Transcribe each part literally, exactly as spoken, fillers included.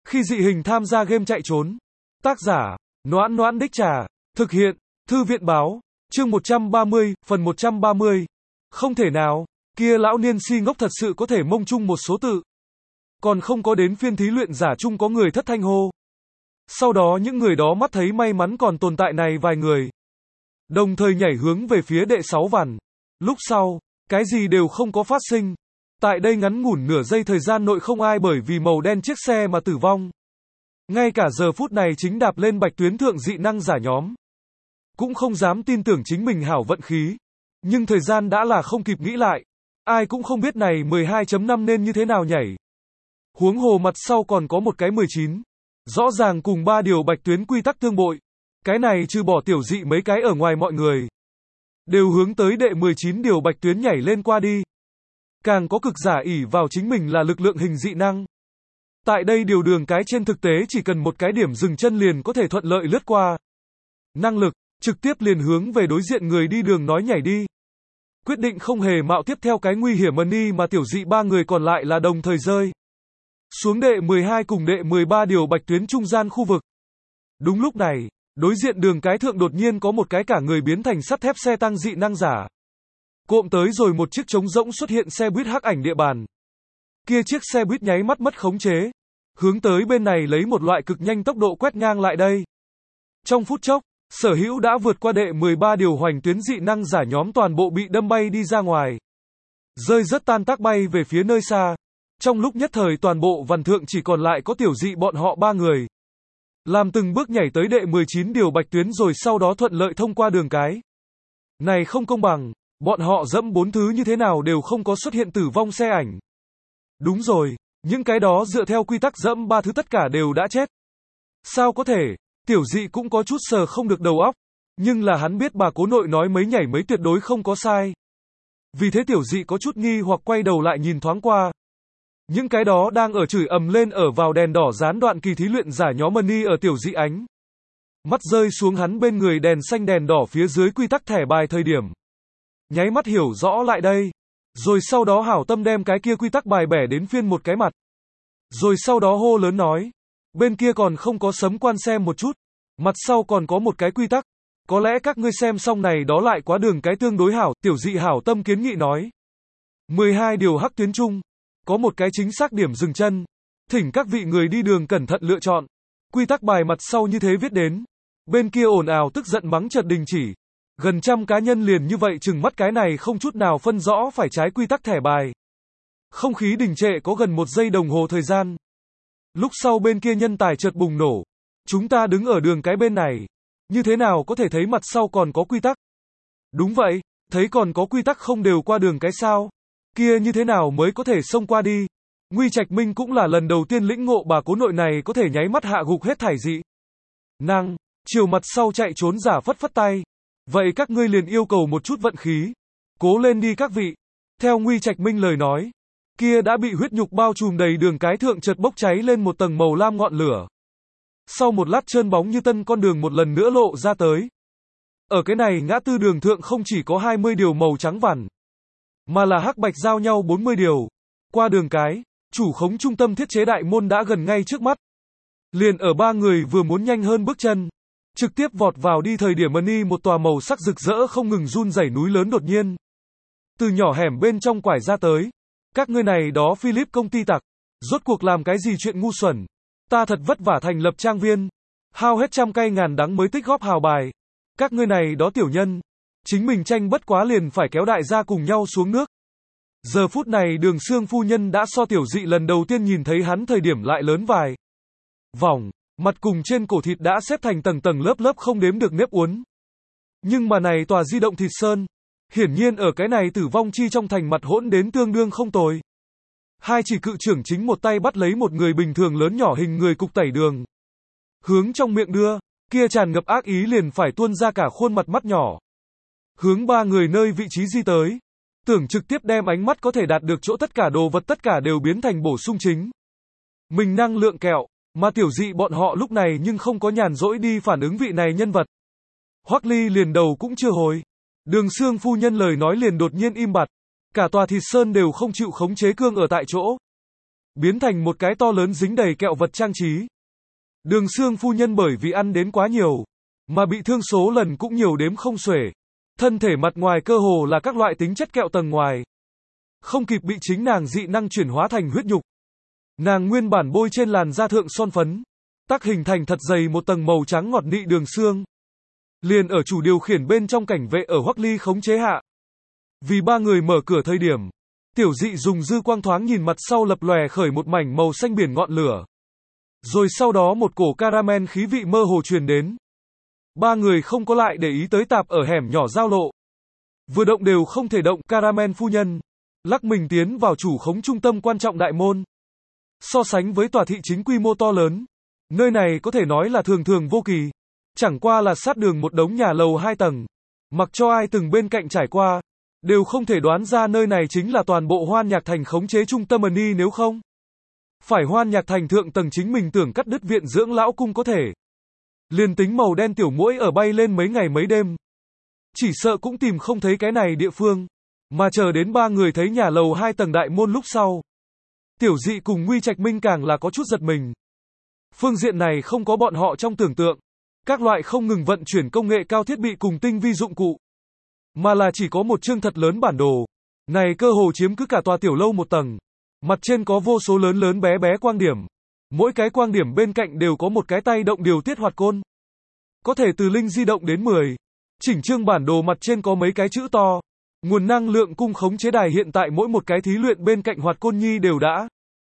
Khi dị hình tham gia game chạy trốn. Tác giả, Noãn Noãn Đích Trà. Thực hiện, Thư viện báo. Chương một trăm ba mươi, phần một trăm ba mươi. Không thể nào, kia lão niên si ngốc thật sự có thể mông chung một số tự. Còn không có đến phiên thí luyện giả chung có người thất thanh hô. Sau đó những người đó mắt thấy may mắn còn tồn tại này vài người. Đồng thời nhảy hướng về phía đệ sáu vằn. Lúc sau, cái gì đều không có phát sinh. Tại đây ngắn ngủn nửa giây thời gian nội không ai bởi vì màu đen chiếc xe mà tử vong. Ngay cả giờ phút này chính đạp lên bạch tuyến thượng dị năng giả nhóm. Cũng không dám tin tưởng chính mình hảo vận khí. Nhưng thời gian đã là không kịp nghĩ lại. Ai cũng không biết này mười hai chấm năm nên như thế nào nhảy. Huống hồ mặt sau còn có một cái mười chín. Rõ ràng cùng ba điều bạch tuyến quy tắc tương bội. Cái này trừ bỏ tiểu dị mấy cái ở ngoài mọi người. Đều hướng tới đệ mười chín điều bạch tuyến nhảy lên qua đi. Càng có cực giả ỷ vào chính mình là lực lượng hình dị năng. Tại đây điều đường cái trên thực tế chỉ cần một cái điểm dừng chân liền có thể thuận lợi lướt qua. Năng lực, trực tiếp liền hướng về đối diện người đi đường nói nhảy đi. Quyết định không hề mạo tiếp theo cái nguy hiểm money mà tiểu dị ba người còn lại là đồng thời rơi. Xuống đệ mười hai cùng đệ mười ba điều bạch tuyến trung gian khu vực. Đúng lúc này, đối diện đường cái thượng đột nhiên có một cái cả người biến thành sắt thép xe tăng dị năng giả. Cộm tới rồi một chiếc trống rỗng xuất hiện xe buýt hắc ảnh địa bàn. Kia chiếc xe buýt nháy mắt mất khống chế. Hướng tới bên này lấy một loại cực nhanh tốc độ quét ngang lại đây. Trong phút chốc, sở hữu đã vượt qua đệ mười ba điều hoành tuyến dị năng giả nhóm toàn bộ bị đâm bay đi ra ngoài. Rơi rất tan tác bay về phía nơi xa. Trong lúc nhất thời toàn bộ vằn thượng chỉ còn lại có tiểu dị bọn họ ba người. Làm từng bước nhảy tới đệ mười chín điều bạch tuyến rồi sau đó thuận lợi thông qua đường cái. Này không công bằng, bọn họ dẫm bốn thứ như thế nào đều không có xuất hiện tử vong xe ảnh. Đúng rồi, những cái đó dựa theo quy tắc dẫm ba thứ tất cả đều đã chết. Sao có thể, tiểu dị cũng có chút sờ không được đầu óc, nhưng là hắn biết bà cố nội nói mấy nhảy mấy tuyệt đối không có sai. Vì thế tiểu dị có chút nghi hoặc quay đầu lại nhìn thoáng qua. Những cái đó đang ở chửi ầm lên ở vào đèn đỏ gián đoạn kỳ thí luyện giả nhóm money ở tiểu dị ánh. Mắt rơi xuống hắn bên người đèn xanh đèn đỏ phía dưới quy tắc thẻ bài thời điểm. Nháy mắt hiểu rõ lại đây. Rồi sau đó hảo tâm đem cái kia quy tắc bài bẻ đến phiên một cái mặt. Rồi sau đó hô lớn nói. Bên kia còn không có sấm quan xem một chút. Mặt sau còn có một cái quy tắc. Có lẽ các ngươi xem xong này đó lại quá đường cái tương đối hảo. Tiểu dị hảo tâm kiến nghị nói. mười hai điều hắc tuyến chung. Có một cái chính xác điểm dừng chân. Thỉnh các vị người đi đường cẩn thận lựa chọn. Quy tắc bài mặt sau như thế viết đến. Bên kia ồn ào tức giận mắng chợt đình chỉ. Gần trăm cá nhân liền như vậy chừng mắt cái này không chút nào phân rõ phải trái quy tắc thẻ bài. Không khí đình trệ có gần một giây đồng hồ thời gian. Lúc sau bên kia nhân tài chợt bùng nổ. Chúng ta đứng ở đường cái bên này. Như thế nào có thể thấy mặt sau còn có quy tắc? Đúng vậy, thấy còn có quy tắc không đều qua đường cái sao? Kia như thế nào mới có thể xông qua đi? Nguy Trạch Minh cũng là lần đầu tiên lĩnh ngộ bà cố nội này có thể nháy mắt hạ gục hết thảy dị năng. Chiều mặt sau chạy trốn giả phất phất tay. Vậy các ngươi liền yêu cầu một chút vận khí. Cố lên đi các vị. Theo Nguy Trạch Minh lời nói. Kia đã bị huyết nhục bao trùm đầy đường cái thượng chợt bốc cháy lên một tầng màu lam ngọn lửa. Sau một lát trơn bóng như tân con đường một lần nữa lộ ra tới. Ở cái này ngã tư đường thượng không chỉ có hai mươi điều màu trắng vằn. Mà là hắc bạch giao nhau bốn mươi điều. Qua đường cái, chủ khống trung tâm thiết chế đại môn đã gần ngay trước mắt. Liền ở ba người vừa muốn nhanh hơn bước chân. Trực tiếp vọt vào đi thời điểm money một tòa màu sắc rực rỡ không ngừng run rẩy núi lớn đột nhiên. Từ nhỏ hẻm bên trong quải ra tới. Các ngươi này đó Philip công ty tặc. Rốt cuộc làm cái gì chuyện ngu xuẩn. Ta thật vất vả thành lập trang viên. Hao hết trăm cây ngàn đắng mới tích góp hào bài. Các ngươi này đó tiểu nhân. Chính mình tranh bất quá liền phải kéo đại gia cùng nhau xuống nước. Giờ phút này Đường Sương phu nhân đã so tiểu dị lần đầu tiên nhìn thấy hắn thời điểm lại lớn vài vòng, mặt cùng trên cổ thịt đã xếp thành tầng tầng lớp lớp không đếm được nếp uốn. Nhưng mà này tòa di động thịt sơn, hiển nhiên ở cái này tử vong chi trong thành mặt hỗn đến tương đương không tồi. Hai chỉ cự trưởng chính một tay bắt lấy một người bình thường lớn nhỏ hình người cục tẩy đường. Hướng trong miệng đưa, kia tràn ngập ác ý liền phải tuôn ra cả khuôn mặt mắt nhỏ. Hướng ba người nơi vị trí di tới. Tưởng trực tiếp đem ánh mắt có thể đạt được chỗ tất cả đồ vật tất cả đều biến thành bổ sung chính. Mình năng lượng kẹo, mà tiểu dị bọn họ lúc này nhưng không có nhàn rỗi đi phản ứng vị này nhân vật. Hoắc Ly liền đầu cũng chưa hồi. Đường Sương phu nhân lời nói liền đột nhiên im bặt. Cả tòa thịt sơn đều không chịu khống chế cương ở tại chỗ. biến thành một cái to lớn dính đầy kẹo vật trang trí. Đường Xương phu nhân bởi vì ăn đến quá nhiều, mà bị thương số lần cũng nhiều đếm không xuể. Thân thể mặt ngoài cơ hồ là các loại tính chất kẹo tầng ngoài. Không kịp bị chính nàng dị năng chuyển hóa thành huyết nhục. Nàng nguyên bản bôi trên làn da thượng son phấn, tác hình thành thật dày một tầng màu trắng ngọt nị đường xương. Liền ở chủ điều khiển bên trong cảnh vệ ở Hoắc Ly khống chế hạ. Vì ba người mở cửa thời điểm, Tiểu Dị dùng dư quang thoáng nhìn mặt sau lập lòe khởi một mảnh màu xanh biển ngọn lửa. Rồi sau đó một cổ caramel khí vị mơ hồ truyền đến. Ba người không có lại để ý tới tạp ở hẻm nhỏ giao lộ. Vừa động đều không thể động, caramel phu nhân lắc mình tiến vào chủ khống trung tâm quan trọng đại môn. So sánh với tòa thị chính quy mô to lớn, nơi này có thể nói là thường thường vô kỳ. Chẳng qua là sát đường một đống nhà lầu hai tầng. Mặc cho ai từng bên cạnh trải qua, đều không thể đoán ra nơi này chính là toàn bộ Hoan Nhạc Thành khống chế trung tâm Ân, nếu không phải Hoan Nhạc Thành thượng tầng chính mình tưởng cắt đứt viện dưỡng lão cung có thể. Liền tính màu đen tiểu muỗi ở bay lên mấy ngày mấy đêm, chỉ sợ cũng tìm không thấy cái này địa phương. Mà chờ đến ba người thấy nhà lầu hai tầng đại môn lúc sau, Tiểu Dị cùng Nguy Trạch Minh càng là có chút giật mình. Phương diện này không có bọn họ trong tưởng tượng. Các loại không ngừng vận chuyển công nghệ cao thiết bị cùng tinh vi dụng cụ, mà là chỉ có một chương thật lớn bản đồ. Này cơ hồ chiếm cứ cả tòa tiểu lâu một tầng. Mặt trên có vô số lớn lớn bé bé quang điểm. Mỗi cái quang điểm bên cạnh đều có một cái tay động điều tiết hoạt côn. Có thể từ linh di động đến mười. Chỉnh chương bản đồ mặt trên có mấy cái chữ to. Nguồn năng lượng cung khống chế đài hiện tại mỗi một cái thí luyện bên cạnh hoạt côn nhi đều đã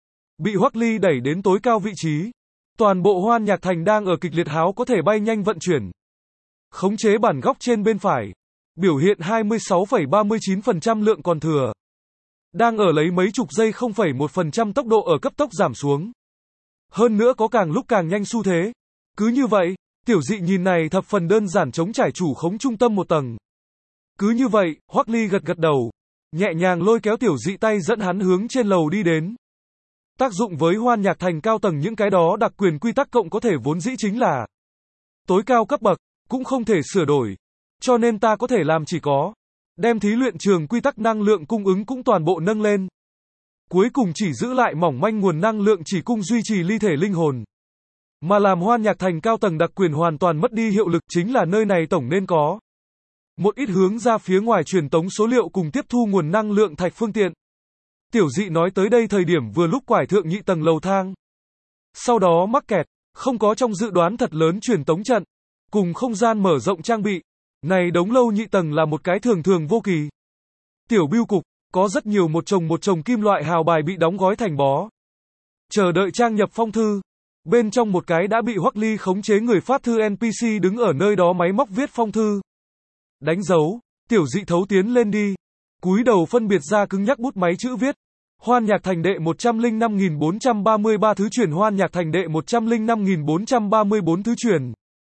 bị Hoắc Ly đẩy đến tối cao vị trí. Toàn bộ Hoan Nhạc Thành đang ở kịch liệt háo có thể bay nhanh vận chuyển. Khống chế bản góc trên bên phải, biểu hiện hai mươi sáu phẩy ba mươi chín phần trăm lượng còn thừa. Đang ở lấy mấy chục giây không phẩy một phần trăm tốc độ ở cấp tốc giảm xuống. Hơn nữa có càng lúc càng nhanh xu thế. Cứ như vậy, Tiểu Dị nhìn này thập phần đơn giản chống trải chủ khống trung tâm một tầng. Cứ như vậy, Hoắc Ly gật gật đầu, nhẹ nhàng lôi kéo Tiểu Dị tay dẫn hắn hướng trên lầu đi đến. Tác dụng với Hoan Nhạc Thành cao tầng những cái đó đặc quyền quy tắc cộng có thể vốn dĩ chính là tối cao cấp bậc, cũng không thể sửa đổi. Cho nên ta có thể làm chỉ có đem thí luyện trường quy tắc năng lượng cung ứng cũng toàn bộ nâng lên. Cuối cùng chỉ giữ lại mỏng manh nguồn năng lượng chỉ cung duy trì ly thể linh hồn. Mà làm Hoan Nhạc Thành cao tầng đặc quyền hoàn toàn mất đi hiệu lực chính là nơi này tổng nên có một ít hướng ra phía ngoài truyền tống số liệu cùng tiếp thu nguồn năng lượng thạch phương tiện. Tiểu Dị nói tới đây thời điểm vừa lúc quải thượng nhị tầng lầu thang. Sau đó mắc kẹt, không có trong dự đoán thật lớn truyền tống trận, cùng không gian mở rộng trang bị. Này đống lâu nhị tầng là một cái thường thường vô kỳ. Tiểu bưu cục, có rất nhiều một chồng một chồng kim loại hào bài bị đóng gói thành bó. Chờ đợi trang nhập phong thư. Bên trong một cái đã bị Hoắc Ly khống chế người phát thư en pê xê đứng ở nơi đó máy móc viết phong thư. Đánh dấu, Tiểu Dị thấu tiến lên đi. Cúi đầu phân biệt ra cứng nhắc bút máy chữ viết. Hoan Nhạc Thành đệ một trăm lẻ năm nghìn bốn trăm ba mươi ba thứ truyền, Hoan Nhạc Thành đệ một trăm lẻ năm nghìn bốn trăm ba mươi bốn thứ truyền.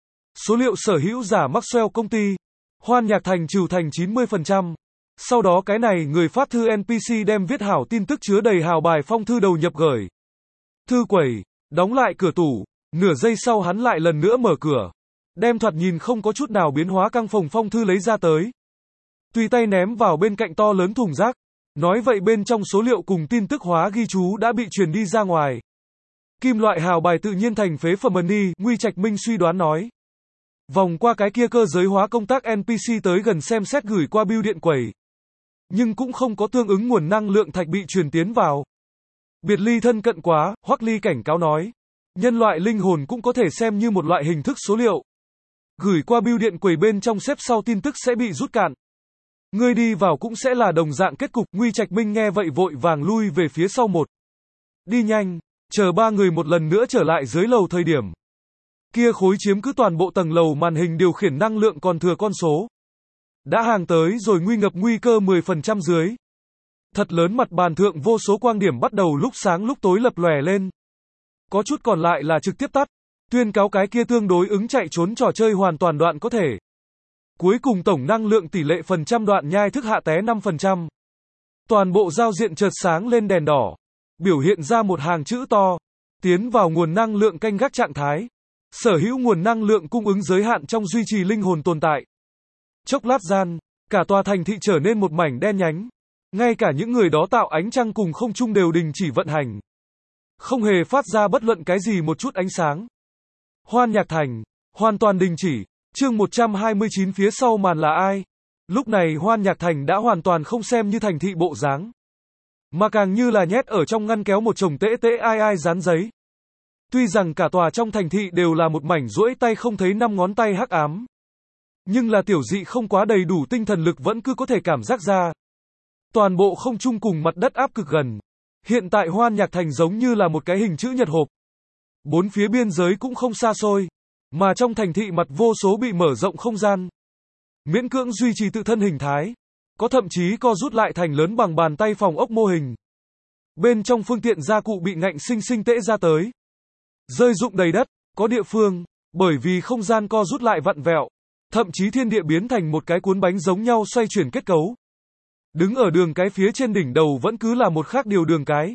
Số liệu sở hữu giả Maxwell công ty. Hoan Nhạc Thành trừ thành chín mươi phần trăm. Sau đó cái này người phát thư en pê xê đem viết hảo tin tức chứa đầy hào bài phong thư đầu nhập gửi thư quầy, đóng lại cửa tủ. Nửa giây sau hắn lại lần nữa mở cửa, đem thoạt nhìn không có chút nào biến hóa căng phòng phong thư lấy ra tới, tùy tay ném vào bên cạnh to lớn thùng rác. Nói vậy bên trong số liệu cùng tin tức hóa ghi chú đã bị truyền đi ra ngoài. Kim loại hào bài tự nhiên thành phế phẩm đi, Nguy Trạch Minh suy đoán nói. Vòng qua cái kia cơ giới hóa công tác en pê xê tới gần xem xét gửi qua bưu điện quầy. Nhưng cũng không có tương ứng nguồn năng lượng thạch bị truyền tiến vào. Biệt ly thân cận quá, Hoắc Ly cảnh cáo nói. Nhân loại linh hồn cũng có thể xem như một loại hình thức số liệu. Gửi qua bưu điện quầy bên trong xếp sau tin tức sẽ bị rút cạn. Ngươi đi vào cũng sẽ là đồng dạng kết cục. Nguy Trạch Minh nghe vậy vội vàng lui về phía sau một. Đi nhanh, chờ ba người một lần nữa trở lại dưới lầu thời điểm. Kia khối chiếm cứ toàn bộ tầng lầu màn hình điều khiển năng lượng còn thừa con số. Đã hàng tới rồi nguy ngập nguy cơ mười phần trăm dưới. Thật lớn mặt bàn thượng vô số quang điểm bắt đầu lúc sáng lúc tối lập lòe lên. Có chút còn lại là trực tiếp tắt. Tuyên cáo cái kia tương đối ứng chạy trốn trò chơi hoàn toàn đoạn có thể. Cuối cùng tổng năng lượng tỷ lệ phần trăm đoạn nhai thức hạ té năm phần trăm. Toàn bộ giao diện chợt sáng lên đèn đỏ. Biểu hiện ra một hàng chữ to. Tiến vào nguồn năng lượng canh gác trạng thái. Sở hữu nguồn năng lượng cung ứng giới hạn trong duy trì linh hồn tồn tại. Chốc lát gian, cả tòa thành thị trở nên một mảnh đen nhánh. Ngay cả những người đó tạo ánh trăng cùng không trung đều đình chỉ vận hành. không hề phát ra bất luận cái gì một chút ánh sáng. Hoan Nhạc Thành, hoàn toàn đình chỉ. Chương một trăm hai mươi chín phía sau màn là ai? Lúc này Hoan Nhạc Thành đã hoàn toàn không xem như thành thị bộ dáng, mà càng như là nhét ở trong ngăn kéo một chồng tễ tễ ai ai dán giấy. Tuy rằng cả tòa trong thành thị đều là một mảnh duỗi tay không thấy năm ngón tay hắc ám, nhưng là Tiểu Dị không quá đầy đủ tinh thần lực vẫn cứ có thể cảm giác ra. Toàn bộ không trung cùng mặt đất áp cực gần. Hiện tại Hoan Nhạc Thành giống như là một cái hình chữ nhật hộp. Bốn phía biên giới cũng không xa xôi, mà trong thành thị mặt vô số bị mở rộng không gian, miễn cưỡng duy trì tự thân hình thái, có thậm chí co rút lại thành lớn bằng bàn tay phòng ốc mô hình. Bên trong phương tiện gia cụ bị ngạnh sinh sinh tễ ra tới, rơi rụng đầy đất, có địa phương, bởi vì không gian co rút lại vặn vẹo, thậm chí thiên địa biến thành một cái cuốn bánh giống nhau xoay chuyển kết cấu. Đứng ở đường cái phía trên đỉnh đầu vẫn cứ là một khác điều đường cái,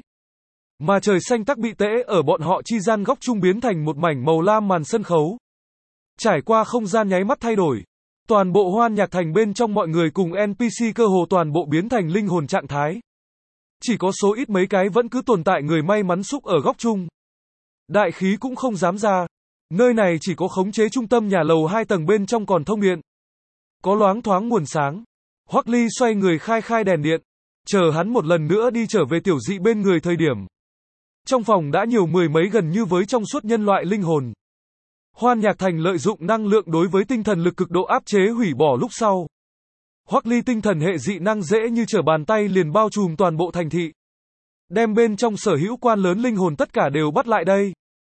mà trời xanh tắc bị tễ ở bọn họ chi gian góc trung biến thành một mảnh màu lam màn sân khấu. Trải qua không gian nháy mắt thay đổi, toàn bộ Hoan Nhạc Thành bên trong mọi người cùng en pê xê cơ hồ toàn bộ biến thành linh hồn trạng thái. Chỉ có số ít mấy cái vẫn cứ tồn tại người may mắn xúc ở góc trung. Đại khí cũng không dám ra. Nơi này chỉ có khống chế trung tâm nhà lầu hai tầng bên trong còn thông điện, có loáng thoáng nguồn sáng. Hoắc Ly xoay người khai khai đèn điện, chờ hắn một lần nữa đi trở về Tiểu Dị bên người thời điểm. Trong phòng đã nhiều mười mấy gần như với trong suốt nhân loại linh hồn. Hoan Nhạc Thành lợi dụng năng lượng đối với tinh thần lực cực độ áp chế hủy bỏ lúc sau. Hoắc Ly tinh thần hệ dị năng dễ như trở bàn tay liền bao trùm toàn bộ thành thị. Đem bên trong sở hữu quan lớn linh hồn tất cả đều bắt lại đây.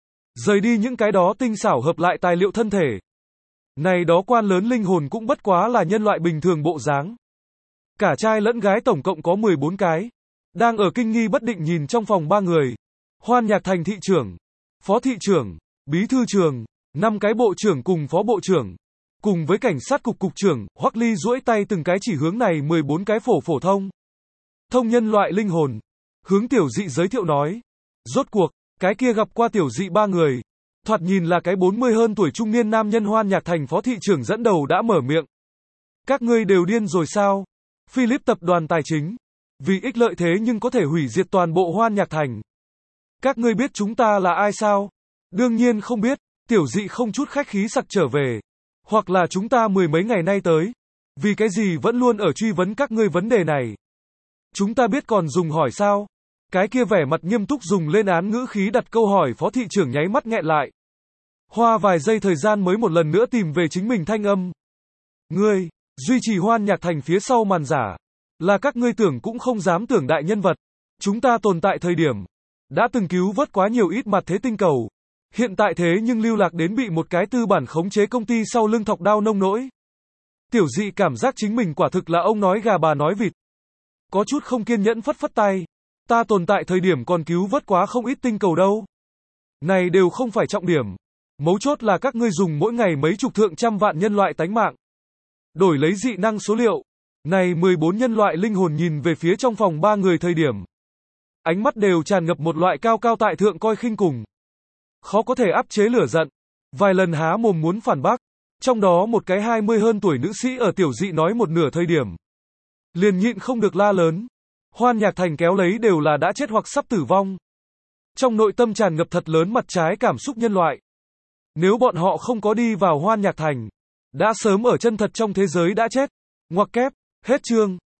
Rời đi những cái đó tinh xảo hợp lại tài liệu thân thể. Này đó quan lớn linh hồn cũng bất quá là nhân loại bình thường bộ dáng. Cả trai lẫn gái tổng cộng có mười bốn cái. Đang ở kinh nghi bất định nhìn trong phòng ba người. Hoan Nhạc Thành thị trưởng, phó thị trưởng, bí thư trưởng, năm cái bộ trưởng cùng phó bộ trưởng, cùng với cảnh sát cục cục trưởng. Hoắc Ly duỗi tay từng cái chỉ hướng này mười bốn cái phổ phổ thông thông nhân loại linh hồn, hướng Tiểu Dị giới thiệu nói. Rốt cuộc, cái kia gặp qua Tiểu Dị ba người, thoạt nhìn là cái bốn mươi hơn tuổi trung niên nam nhân Hoan Nhạc Thành phó thị trưởng dẫn đầu đã mở miệng. Các ngươi đều điên rồi sao? Philip tập đoàn tài chính, vì ích lợi thế nhưng có thể hủy diệt toàn bộ Hoan Nhạc Thành. Các ngươi biết chúng ta là ai sao? Đương nhiên không biết. Tiểu Dị không chút khách khí sặc trở về. Hoặc là chúng ta mười mấy ngày nay tới, vì cái gì vẫn luôn ở truy vấn các ngươi vấn đề này? Chúng ta biết còn dùng hỏi sao? Cái kia vẻ mặt nghiêm túc dùng lên án ngữ khí đặt câu hỏi phó thị trưởng nháy mắt nghẹn lại. Hoa vài giây thời gian mới một lần nữa tìm về chính mình thanh âm. Ngươi, duy trì Hoan Nhạc Thành phía sau màn giả, là các ngươi tưởng cũng không dám tưởng đại nhân vật. Chúng ta tồn tại thời điểm, đã từng cứu vớt quá nhiều ít mặt thế tinh cầu. Hiện tại thế nhưng lưu lạc đến bị một cái tư bản khống chế công ty sau lưng thọc đao nông nỗi. Tiểu Dị cảm giác chính mình quả thực là ông nói gà bà nói vịt. Có chút không kiên nhẫn phất phất tay. Ta tồn tại thời điểm còn cứu vớt quá không ít tinh cầu đâu. Này đều không phải trọng điểm. Mấu chốt là các ngươi dùng mỗi ngày mấy chục thượng trăm vạn nhân loại tánh mạng, đổi lấy dị năng số liệu. Này mười bốn nhân loại linh hồn nhìn về phía trong phòng ba người thời điểm, ánh mắt đều tràn ngập một loại cao cao tại thượng coi khinh cùng. Khó có thể áp chế lửa giận. Vài lần há mồm muốn phản bác. Trong đó một cái hai mươi hơn tuổi nữ sĩ ở Tiểu Dị nói một nửa thời điểm, liền nhịn không được la lớn. Hoan Nhạc Thành kéo lấy đều là đã chết hoặc sắp tử vong. Trong nội tâm tràn ngập thật lớn mặt trái cảm xúc nhân loại. Nếu bọn họ không có đi vào Hoan Nhạc Thành, đã sớm ở chân thật trong thế giới đã chết. Ngoặc kép, hết chương.